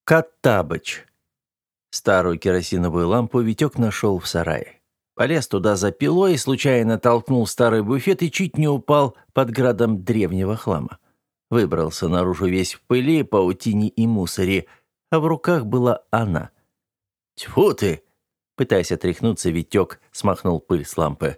Коттабыч. Старую керосиновую лампу Витек нашел в сарае. Полез туда за пилой, случайно толкнул старый буфет и чуть не упал под градом древнего хлама. Выбрался наружу весь в пыли, паутине и мусоре, а в руках была она. «Тьфу ты!» Пытаясь отряхнуться, Витек смахнул пыль с лампы.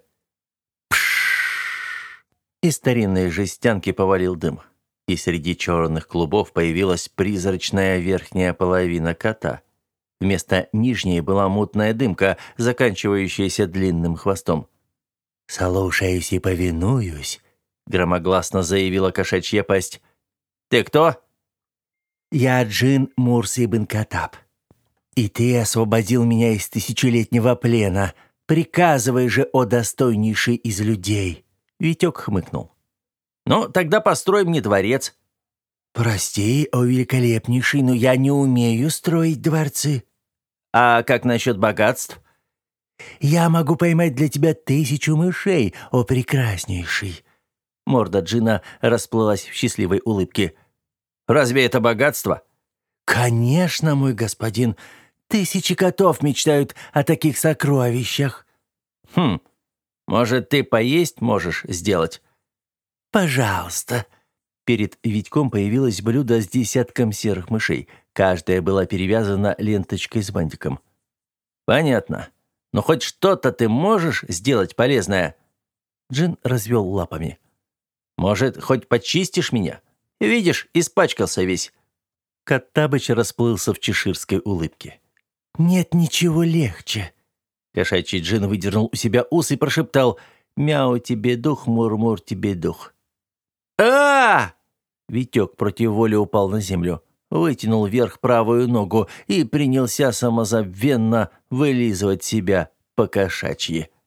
Пшшш! Из старинной жестянки повалил дым. И среди черных клубов появилась призрачная верхняя половина кота. Вместо нижней была мутная дымка, заканчивающаяся длинным хвостом. «Слушаюсь и повинуюсь», — громогласно заявила кошачья пасть. «Ты кто?» «Я Джин Мурс ибн Каттаб. И ты освободил меня из тысячелетнего плена. Приказывай же, о достойнейший из людей!» Витек хмыкнул. «Ну, тогда построй мне дворец». «Прости, о великолепнейший, но я не умею строить дворцы». «А как насчет богатств?» «Я могу поймать для тебя 1000 мышей, о прекраснейший». Морда Джина расплылась в счастливой улыбке. «Разве это богатство?» «Конечно, мой господин. 1000 котов мечтают о таких сокровищах». «Хм, может, ты поесть можешь сделать?» «Пожалуйста». Перед Витьком появилось блюдо с десятком серых мышей. Каждая была перевязана ленточкой с бантиком. «Понятно. Но хоть что-то ты можешь сделать полезное?» Джин развел лапами. «Может, хоть почистишь меня? Видишь, испачкался весь». Коттабыч расплылся в чеширской улыбке. «Нет ничего легче». Кошачий Джин выдернул у себя ус и прошептал: «Мяу тебе дух, мур-мур тебе дух». «А-а-а!» Витек против воли упал на землю, вытянул вверх правую ногу и принялся самозабвенно вылизывать себя по-кошачьи.